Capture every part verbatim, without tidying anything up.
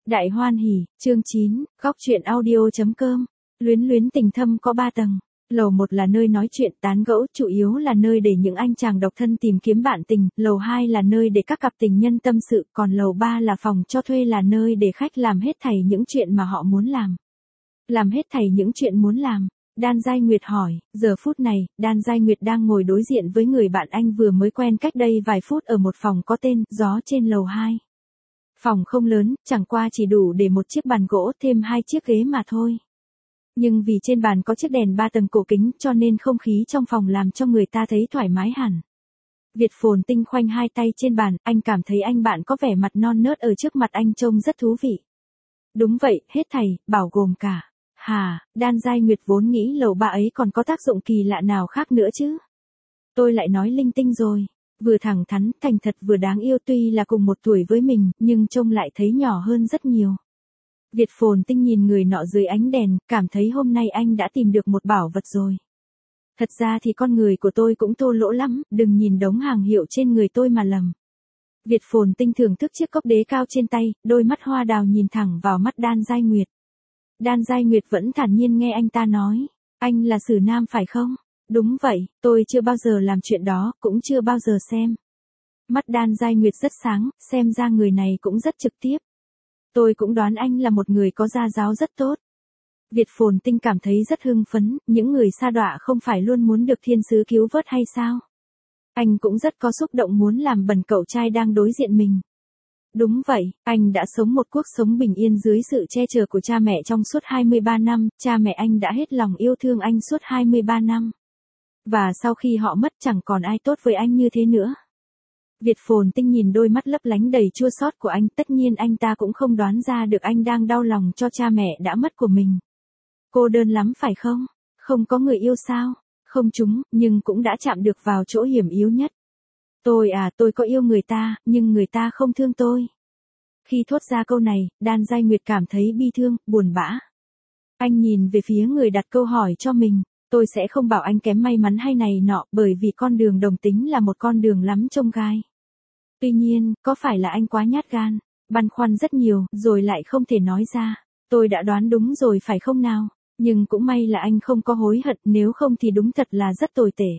Đại hoan hỉ, chương chín, góc truyện audio chấm com. Luyến luyến tình thâm có ba tầng. Lầu một là nơi nói chuyện tán gẫu, chủ yếu là nơi để những anh chàng độc thân tìm kiếm bạn tình, lầu hai là nơi để các cặp tình nhân tâm sự, còn lầu ba là phòng cho thuê, là nơi để khách làm hết thảy những chuyện mà họ muốn làm. Làm hết thảy những chuyện muốn làm. Đan Giai Nguyệt hỏi, giờ phút này, Đan Giai Nguyệt đang ngồi đối diện với người bạn anh vừa mới quen cách đây vài phút ở một phòng có tên Gió trên lầu hai. Phòng không lớn, chẳng qua chỉ đủ để một chiếc bàn gỗ thêm hai chiếc ghế mà thôi. Nhưng vì trên bàn có chiếc đèn ba tầng cổ kính cho nên không khí trong phòng làm cho người ta thấy thoải mái hẳn. Việt Phồn Tinh khoanh hai tay trên bàn, anh cảm thấy anh bạn có vẻ mặt non nớt ở trước mặt anh trông rất thú vị. Đúng vậy, hết thảy, bao gồm cả. Hà, Đan Giai Nguyệt vốn nghĩ lầu ba ấy còn có tác dụng kỳ lạ nào khác nữa chứ. Tôi lại nói linh tinh rồi. Vừa thẳng thắn, thành thật vừa đáng yêu, tuy là cùng một tuổi với mình, nhưng trông lại thấy nhỏ hơn rất nhiều. Việt Phồn Tinh nhìn người nọ dưới ánh đèn, cảm thấy hôm nay anh đã tìm được một bảo vật rồi. Thật ra thì con người của tôi cũng thô lỗ lắm, đừng nhìn đống hàng hiệu trên người tôi mà lầm. Việt Phồn Tinh thưởng thức chiếc cốc đế cao trên tay, đôi mắt hoa đào nhìn thẳng vào mắt Đan Giai Nguyệt. Đan Giai Nguyệt vẫn thản nhiên nghe anh ta nói, anh là Sử Nam phải không? Đúng vậy, tôi chưa bao giờ làm chuyện đó, cũng chưa bao giờ xem. Mắt Đan Giai Nguyệt rất sáng, xem ra người này cũng rất trực tiếp. Tôi cũng đoán anh là một người có gia giáo rất tốt. Việt Phồn Tinh cảm thấy rất hưng phấn, những người sa đọa không phải luôn muốn được thiên sứ cứu vớt hay sao? Anh cũng rất có xúc động muốn làm bẩn cậu trai đang đối diện mình. Đúng vậy, anh đã sống một cuộc sống bình yên dưới sự che chở của cha mẹ trong suốt hai mươi ba năm, cha mẹ anh đã hết lòng yêu thương anh suốt hai mươi ba năm. Và sau khi họ mất chẳng còn ai tốt với anh như thế nữa. Việt Phồn Tinh nhìn đôi mắt lấp lánh đầy chua xót của anh, tất nhiên anh ta cũng không đoán ra được anh đang đau lòng cho cha mẹ đã mất của mình. Cô đơn lắm phải không? Không có người yêu sao? Không chúng, nhưng cũng đã chạm được vào chỗ hiểm yếu nhất. Tôi à, tôi có yêu người ta, nhưng người ta không thương tôi. Khi thốt ra câu này, Đan Giai Nguyệt cảm thấy bi thương, buồn bã. Anh nhìn về phía người đặt câu hỏi cho mình. Tôi sẽ không bảo anh kém may mắn hay này nọ, bởi vì con đường đồng tính là một con đường lắm chông gai. Tuy nhiên, có phải là anh quá nhát gan, băn khoăn rất nhiều, rồi lại không thể nói ra. Tôi đã đoán đúng rồi phải không nào? Nhưng cũng may là anh không có hối hận, nếu không thì đúng thật là rất tồi tệ.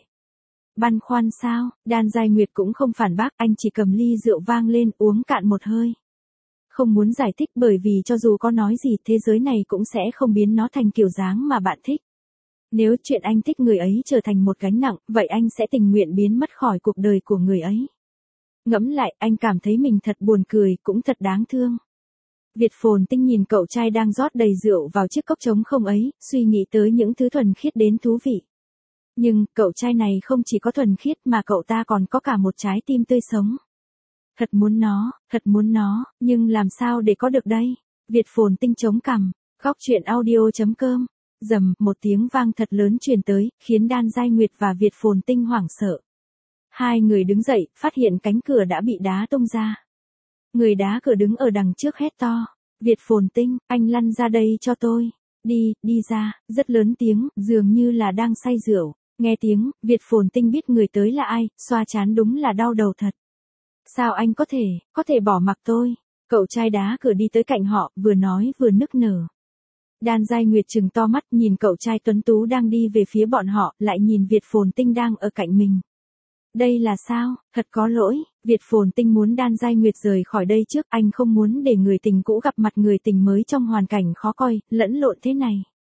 Băn khoăn sao? Đan Giai Nguyệt cũng không phản bác, anh chỉ cầm ly rượu vang lên, uống cạn một hơi. Không muốn giải thích, bởi vì cho dù có nói gì, thế giới này cũng sẽ không biến nó thành kiểu dáng mà bạn thích. Nếu chuyện anh thích người ấy trở thành một gánh nặng, vậy anh sẽ tình nguyện biến mất khỏi cuộc đời của người ấy. Ngẫm lại, anh cảm thấy mình thật buồn cười, cũng thật đáng thương. Việt Phồn Tinh nhìn cậu trai đang rót đầy rượu vào chiếc cốc trống không ấy, suy nghĩ tới những thứ thuần khiết đến thú vị. Nhưng, cậu trai này không chỉ có thuần khiết mà cậu ta còn có cả một trái tim tươi sống. Thật muốn nó, thật muốn nó, nhưng làm sao để có được đây? Việt Phồn Tinh chống cằm, góc truyện audio chấm com. Rầm, một tiếng vang thật lớn truyền tới, khiến Đan Giai Nguyệt và Việt Phồn Tinh hoảng sợ. Hai người đứng dậy, phát hiện cánh cửa đã bị đá tung ra. Người đá cửa đứng ở đằng trước hét to. Việt Phồn Tinh, anh lăn ra đây cho tôi. Đi, đi ra, rất lớn tiếng, dường như là đang say rượu. Nghe tiếng, Việt Phồn Tinh biết người tới là ai, xoa trán đúng là đau đầu thật. Sao anh có thể, có thể bỏ mặc tôi? Cậu trai đá cửa đi tới cạnh họ, vừa nói vừa nức nở. Đan Giai Nguyệt trừng to mắt nhìn cậu trai tuấn tú đang đi về phía bọn họ, lại nhìn Việt Phồn Tinh đang ở cạnh mình. Đây là sao? Thật có lỗi, Việt Phồn Tinh muốn Đan Giai Nguyệt rời khỏi đây trước, anh không muốn để người tình cũ gặp mặt người tình mới trong hoàn cảnh khó coi, lẫn lộn thế này.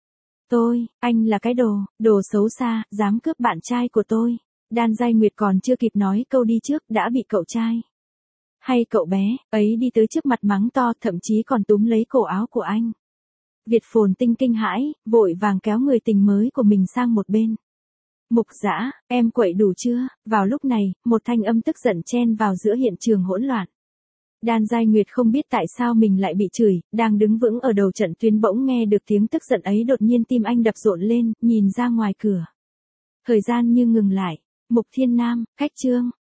Tôi, anh là cái đồ, đồ xấu xa, dám cướp bạn trai của tôi. Đan Giai Nguyệt còn chưa kịp nói câu đi trước, đã bị cậu trai hay cậu bé ấy đi tới trước mặt mắng to, thậm chí còn túm lấy cổ áo của anh. Việt Phồn Tinh kinh hãi, vội vàng kéo người tình mới của mình sang một bên. Mục Dã, em quậy đủ chưa? Vào lúc này, một thanh âm tức giận chen vào giữa hiện trường hỗn loạn. Đan Giai Nguyệt không biết tại sao mình lại bị chửi, đang đứng vững ở đầu trận tuyến bỗng nghe được tiếng tức giận ấy, đột nhiên tim anh đập rộn lên, nhìn ra ngoài cửa. Thời gian như ngừng lại. Mục Thiên Nam, Khách Trương,